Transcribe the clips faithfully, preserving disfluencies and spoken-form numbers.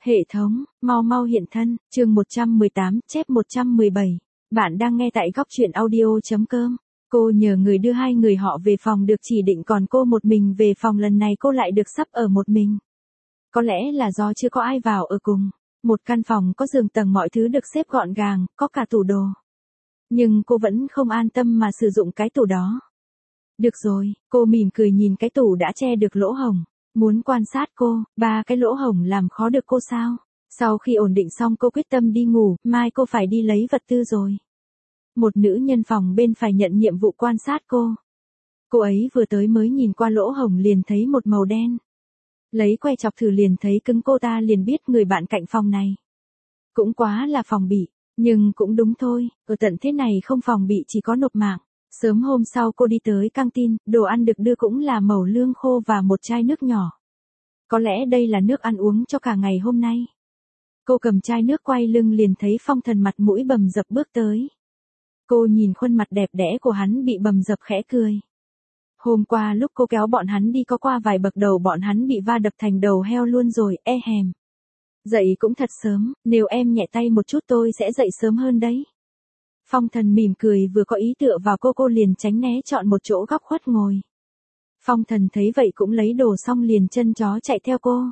Hệ thống, mau mau hiện thân, chương một trăm mười tám, chép một trăm mười bảy. Bạn đang nghe tại góc truyện audio.com. Cô nhờ người đưa hai người họ về phòng được chỉ định, còn cô một mình về phòng, lần này cô lại được sắp ở một mình. Có lẽ là do chưa có ai vào ở cùng. Một căn phòng có giường tầng, mọi thứ được xếp gọn gàng, có cả tủ đồ. Nhưng cô vẫn không an tâm mà sử dụng cái tủ đó. Được rồi, cô mỉm cười nhìn cái tủ đã che được lỗ hổng. Muốn quan sát cô, ba cái lỗ hổng làm khó được cô sao? Sau khi ổn định xong, cô quyết tâm đi ngủ, mai cô phải đi lấy vật tư rồi. Một nữ nhân phòng bên phải nhận nhiệm vụ quan sát cô. Cô ấy vừa tới mới nhìn qua lỗ hổng liền thấy một màu đen. Lấy que chọc thử liền thấy cứng, cô ta liền biết người bạn cạnh phòng này. Cũng quá là phòng bị, nhưng cũng đúng thôi, ở tận thế này không phòng bị chỉ có nộp mạng. Sớm hôm sau cô đi tới căng tin, đồ ăn được đưa cũng là mẩu lương khô và một chai nước nhỏ. Có lẽ đây là nước ăn uống cho cả ngày hôm nay. Cô cầm chai nước quay lưng liền thấy Phong Thần mặt mũi bầm dập bước tới. Cô nhìn khuôn mặt đẹp đẽ của hắn bị bầm dập khẽ cười. Hôm qua lúc cô kéo bọn hắn đi có qua vài bậc đầu bọn hắn bị va đập thành đầu heo luôn rồi, e hèm. Dậy cũng thật sớm, nếu em nhẹ tay một chút tôi sẽ dậy sớm hơn đấy. Phong Thần mỉm cười, vừa có ý tựa vào cô cô liền tránh né chọn một chỗ góc khuất ngồi. Phong Thần thấy vậy cũng lấy đồ xong liền chân chó chạy theo cô.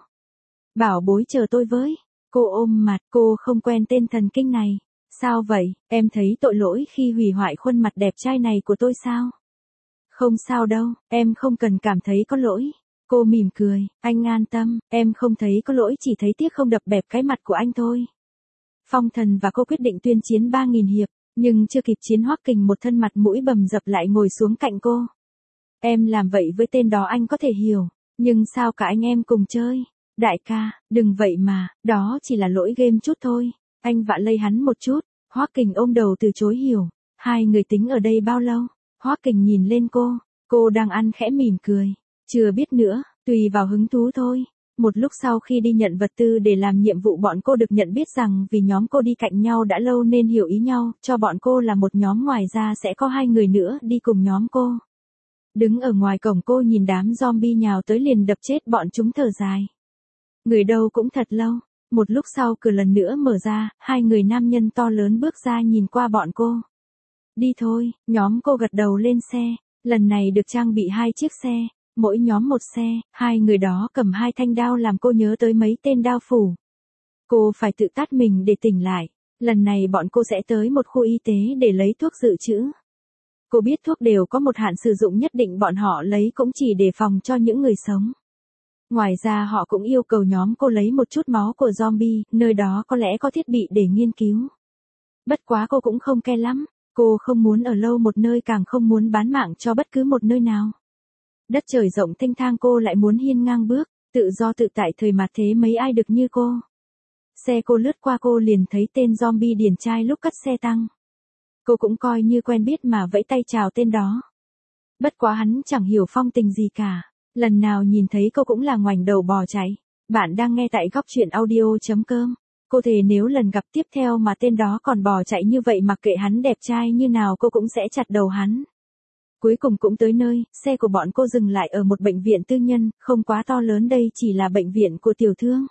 Bảo bối chờ tôi với. Cô ôm mặt, cô không quen tên thần kinh này. Sao vậy, em thấy tội lỗi khi hủy hoại khuôn mặt đẹp trai này của tôi sao? Không sao đâu, em không cần cảm thấy có lỗi. Cô mỉm cười, anh an tâm, em không thấy có lỗi, chỉ thấy tiếc không đập bẹp cái mặt của anh thôi. Phong Thần và cô quyết định tuyên chiến ba nghìn hiệp. Nhưng chưa kịp chiến, Hoắc Kình một thân mặt mũi bầm dập lại ngồi xuống cạnh cô. Em làm vậy với tên đó anh có thể hiểu, nhưng sao cả anh em cùng chơi? Đại ca, đừng vậy mà, đó chỉ là lỗi game chút thôi. Anh vạ lây hắn một chút. Hoắc Kình ôm đầu từ chối hiểu. Hai người tính ở đây bao lâu? Hoắc Kình nhìn lên cô, cô đang ăn khẽ mỉm cười. Chưa biết nữa, tùy vào hứng thú thôi. Một lúc sau khi đi nhận vật tư để làm nhiệm vụ, bọn cô được nhận biết rằng vì nhóm cô đi cạnh nhau đã lâu nên hiểu ý nhau, cho bọn cô là một nhóm, ngoài ra sẽ có hai người nữa đi cùng nhóm cô. Đứng ở ngoài cổng cô nhìn đám zombie nhào tới liền đập chết bọn chúng, thở dài. Người đâu cũng thật lâu. Một lúc sau cửa lần nữa mở ra, hai người nam nhân to lớn bước ra nhìn qua bọn cô. Đi thôi, nhóm cô gật đầu lên xe. Lần này được trang bị hai chiếc xe. Mỗi nhóm một xe, hai người đó cầm hai thanh đao làm cô nhớ tới mấy tên đao phủ. Cô phải tự tát mình để tỉnh lại. Lần này bọn cô sẽ tới một khu y tế để lấy thuốc dự trữ. Cô biết thuốc đều có một hạn sử dụng nhất định, bọn họ lấy cũng chỉ để phòng cho những người sống. Ngoài ra họ cũng yêu cầu nhóm cô lấy một chút máu của zombie, nơi đó có lẽ có thiết bị để nghiên cứu. Bất quá cô cũng không ke lắm, cô không muốn ở lâu một nơi, càng không muốn bán mạng cho bất cứ một nơi nào. Đất trời rộng thênh thang, cô lại muốn hiên ngang bước, tự do tự tại, thời mạt thế mấy ai được như cô. Xe cô lướt qua cô liền thấy tên zombie điển trai lúc cất xe tăng. Cô cũng coi như quen biết mà vẫy tay chào tên đó. Bất quá hắn chẳng hiểu phong tình gì cả, lần nào nhìn thấy cô cũng là ngoảnh đầu bỏ chạy. Bạn đang nghe tại góc truyện audio.com. Cô thề nếu lần gặp tiếp theo mà tên đó còn bỏ chạy như vậy, mặc kệ hắn đẹp trai như nào cô cũng sẽ chặt đầu hắn. Cuối cùng cũng tới nơi, xe của bọn cô dừng lại ở một bệnh viện tư nhân, không quá to lớn, đây chỉ là bệnh viện của tiểu thương.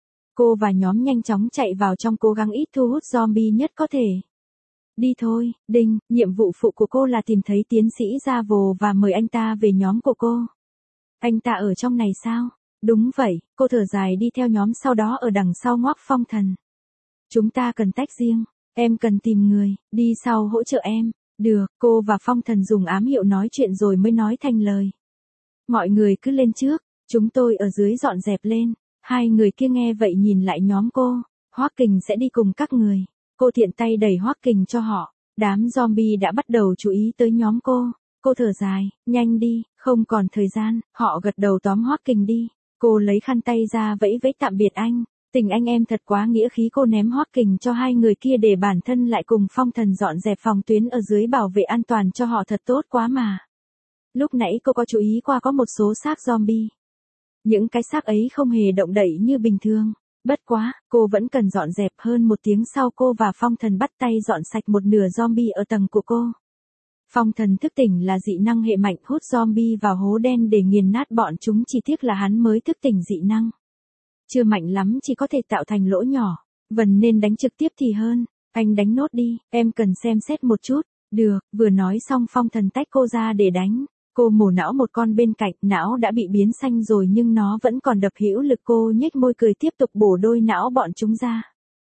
Cô và nhóm nhanh chóng chạy vào trong, cố gắng ít thu hút zombie nhất có thể. Đi thôi, Đinh, nhiệm vụ phụ của cô là tìm thấy tiến sĩ Gia Vồ và mời anh ta về nhóm của cô. Anh ta ở trong này sao? Đúng vậy, cô thở dài đi theo nhóm, sau đó ở đằng sau ngoắc Phong Thần. Chúng ta cần tách riêng, em cần tìm người, đi sau hỗ trợ em. Được, cô và Phong Thần dùng ám hiệu nói chuyện rồi mới nói thành lời. Mọi người cứ lên trước, chúng tôi ở dưới dọn dẹp lên. Hai người kia nghe vậy nhìn lại nhóm cô. Hoắc Kình sẽ đi cùng các người. Cô thiện tay đẩy Hoắc Kình cho họ. Đám zombie đã bắt đầu chú ý tới nhóm cô. Cô thở dài, nhanh đi, không còn thời gian. Họ gật đầu tóm Hoắc Kình đi. Cô lấy khăn tay ra vẫy vẫy tạm biệt anh. Tình anh em thật quá nghĩa khí. Cô ném Hoắc Kình cho hai người kia để bản thân lại cùng Phong Thần dọn dẹp phòng tuyến ở dưới, bảo vệ an toàn cho họ, thật tốt quá mà. Lúc nãy cô có chú ý qua có một số xác zombie. Những cái xác ấy không hề động đậy như bình thường. Bất quá, cô vẫn cần dọn dẹp. Hơn một tiếng sau cô và Phong Thần bắt tay dọn sạch một nửa zombie ở tầng của cô. Phong Thần thức tỉnh là dị năng hệ mạnh, hút zombie vào hố đen để nghiền nát bọn chúng, chỉ tiếc là hắn mới thức tỉnh dị năng. Chưa mạnh lắm chỉ có thể tạo thành lỗ nhỏ. Vần nên đánh trực tiếp thì hơn. Anh đánh nốt đi, em cần xem xét một chút. Được, vừa nói xong Phong Thần tách cô ra để đánh. Cô mổ não một con bên cạnh, não đã bị biến xanh rồi nhưng nó vẫn còn đập hữu lực. Cô nhếch môi cười tiếp tục bổ đôi não bọn chúng ra.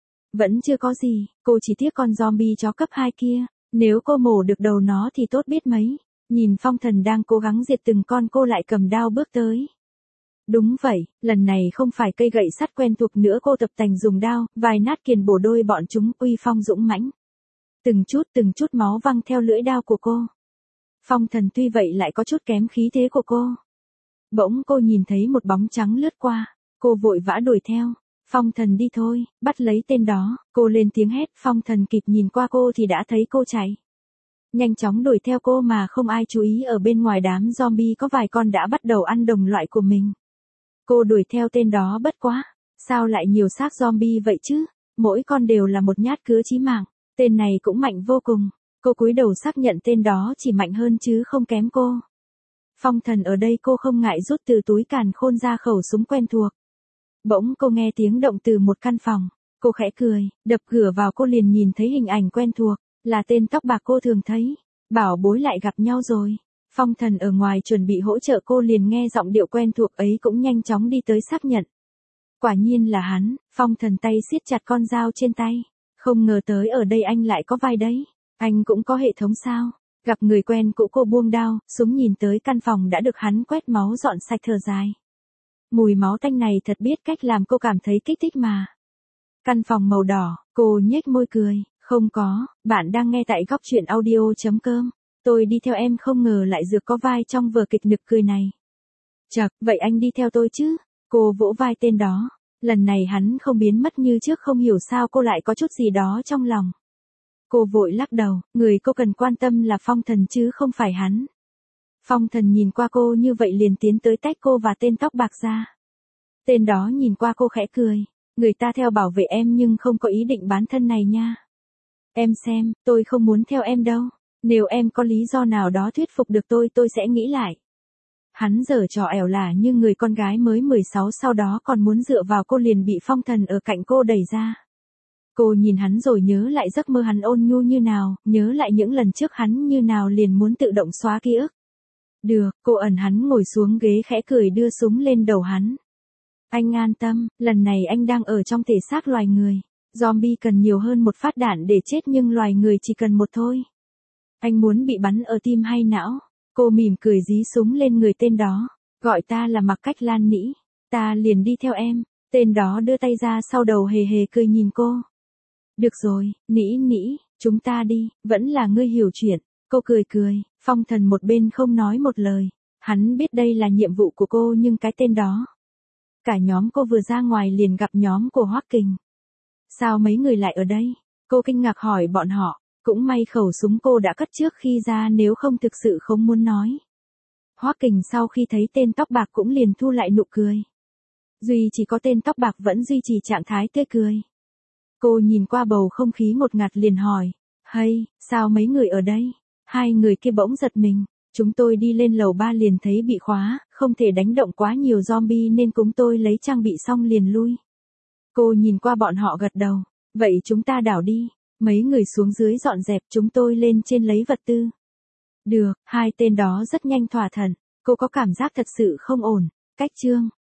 Vẫn chưa có gì, cô chỉ tiếc con zombie chó cấp hai kia. Nếu cô mổ được đầu nó thì tốt biết mấy. Nhìn Phong Thần đang cố gắng diệt từng con, cô lại cầm đao bước tới. Đúng vậy, lần này không phải cây gậy sắt quen thuộc nữa, cô tập tành dùng đao, vài nát kiền bổ đôi bọn chúng, uy phong dũng mãnh. Từng chút từng chút máu văng theo lưỡi đao của cô. Phong Thần tuy vậy lại có chút kém khí thế của cô. Bỗng cô nhìn thấy một bóng trắng lướt qua, cô vội vã đuổi theo. Phong Thần đi thôi, bắt lấy tên đó, cô lên tiếng hét. Phong Thần kịp nhìn qua cô thì đã thấy cô chạy. Nhanh chóng đuổi theo cô mà không ai chú ý ở bên ngoài đám zombie có vài con đã bắt đầu ăn đồng loại của mình. Cô đuổi theo tên đó bất quá, sao lại nhiều xác zombie vậy chứ, mỗi con đều là một nhát cứa chí mạng, tên này cũng mạnh vô cùng. Cô cúi đầu xác nhận tên đó chỉ mạnh hơn chứ không kém cô. Phong Thần ở đây cô không ngại rút từ túi càn khôn ra khẩu súng quen thuộc. Bỗng cô nghe tiếng động từ một căn phòng, cô khẽ cười, đập cửa vào cô liền nhìn thấy hình ảnh quen thuộc, là tên tóc bạc cô thường thấy. Bảo bối lại gặp nhau rồi. Phong Thần ở ngoài chuẩn bị hỗ trợ, cô liền nghe giọng điệu quen thuộc ấy cũng nhanh chóng đi tới xác nhận. Quả nhiên là hắn. Phong Thần tay siết chặt con dao trên tay. Không ngờ tới ở đây anh lại có vai đấy. Anh cũng có hệ thống sao? Gặp người quen cũ cô buông đao, súng nhìn tới căn phòng đã được hắn quét máu dọn sạch, thở dài. Mùi máu tanh này thật biết cách làm cô cảm thấy kích thích mà. Căn phòng màu đỏ, cô nhếch môi cười. Không có, bạn đang nghe tại góc truyện audio.com. Tôi đi theo em, không ngờ lại dược có vai trong vở kịch nực cười này. Chậc, vậy anh đi theo tôi chứ? Cô vỗ vai tên đó. Lần này hắn không biến mất như trước, không hiểu sao cô lại có chút gì đó trong lòng. Cô vội lắc đầu, người cô cần quan tâm là Phong Thần chứ không phải hắn. Phong Thần nhìn qua cô như vậy liền tiến tới tách cô và tên tóc bạc ra. Tên đó nhìn qua cô khẽ cười. Người ta theo bảo vệ em nhưng không có ý định bán thân này nha. Em xem, tôi không muốn theo em đâu. Nếu em có lý do nào đó thuyết phục được tôi, tôi sẽ nghĩ lại. Hắn giở trò ẻo lả như người con gái mới mười sáu, sau đó còn muốn dựa vào cô liền bị Phong Thần ở cạnh cô đẩy ra. Cô nhìn hắn rồi nhớ lại giấc mơ hắn ôn nhu như nào, nhớ lại những lần trước hắn như nào liền muốn tự động xóa ký ức. Được, cô ẩn hắn ngồi xuống ghế khẽ cười đưa súng lên đầu hắn. Anh an tâm, lần này anh đang ở trong thể xác loài người. Zombie cần nhiều hơn một phát đạn để chết nhưng loài người chỉ cần một thôi. Anh muốn bị bắn ở tim hay não? Cô mỉm cười dí súng lên người tên đó. Gọi ta là Mặc Cách Lan Nĩ. Ta liền đi theo em. Tên đó đưa tay ra sau đầu hề hề cười nhìn cô. Được rồi, Nĩ Nĩ, chúng ta đi, vẫn là ngươi hiểu chuyện. Cô cười cười, Phong Thần một bên không nói một lời. Hắn biết đây là nhiệm vụ của cô nhưng cái tên đó. Cả nhóm cô vừa ra ngoài liền gặp nhóm của Hoắc Kình. Sao mấy người lại ở đây? Cô kinh ngạc hỏi bọn họ. Cũng may khẩu súng cô đã cất trước khi ra, nếu không thực sự không muốn nói. Hoắc Kình sau khi thấy tên tóc bạc cũng liền thu lại nụ cười. Duy chỉ có tên tóc bạc vẫn duy trì trạng thái tươi cười. Cô nhìn qua bầu không khí ngột ngạt liền hỏi. Hay, sao mấy người ở đây? Hai người kia bỗng giật mình. Chúng tôi đi lên lầu ba liền thấy bị khóa, không thể đánh động quá nhiều zombie nên chúng tôi lấy trang bị xong liền lui. Cô nhìn qua bọn họ gật đầu. Vậy chúng ta đảo đi. Mấy người xuống dưới dọn dẹp, chúng tôi lên trên lấy vật tư. Được, hai tên đó rất nhanh thỏa thuận. Cô có cảm giác thật sự không ổn. Cách chương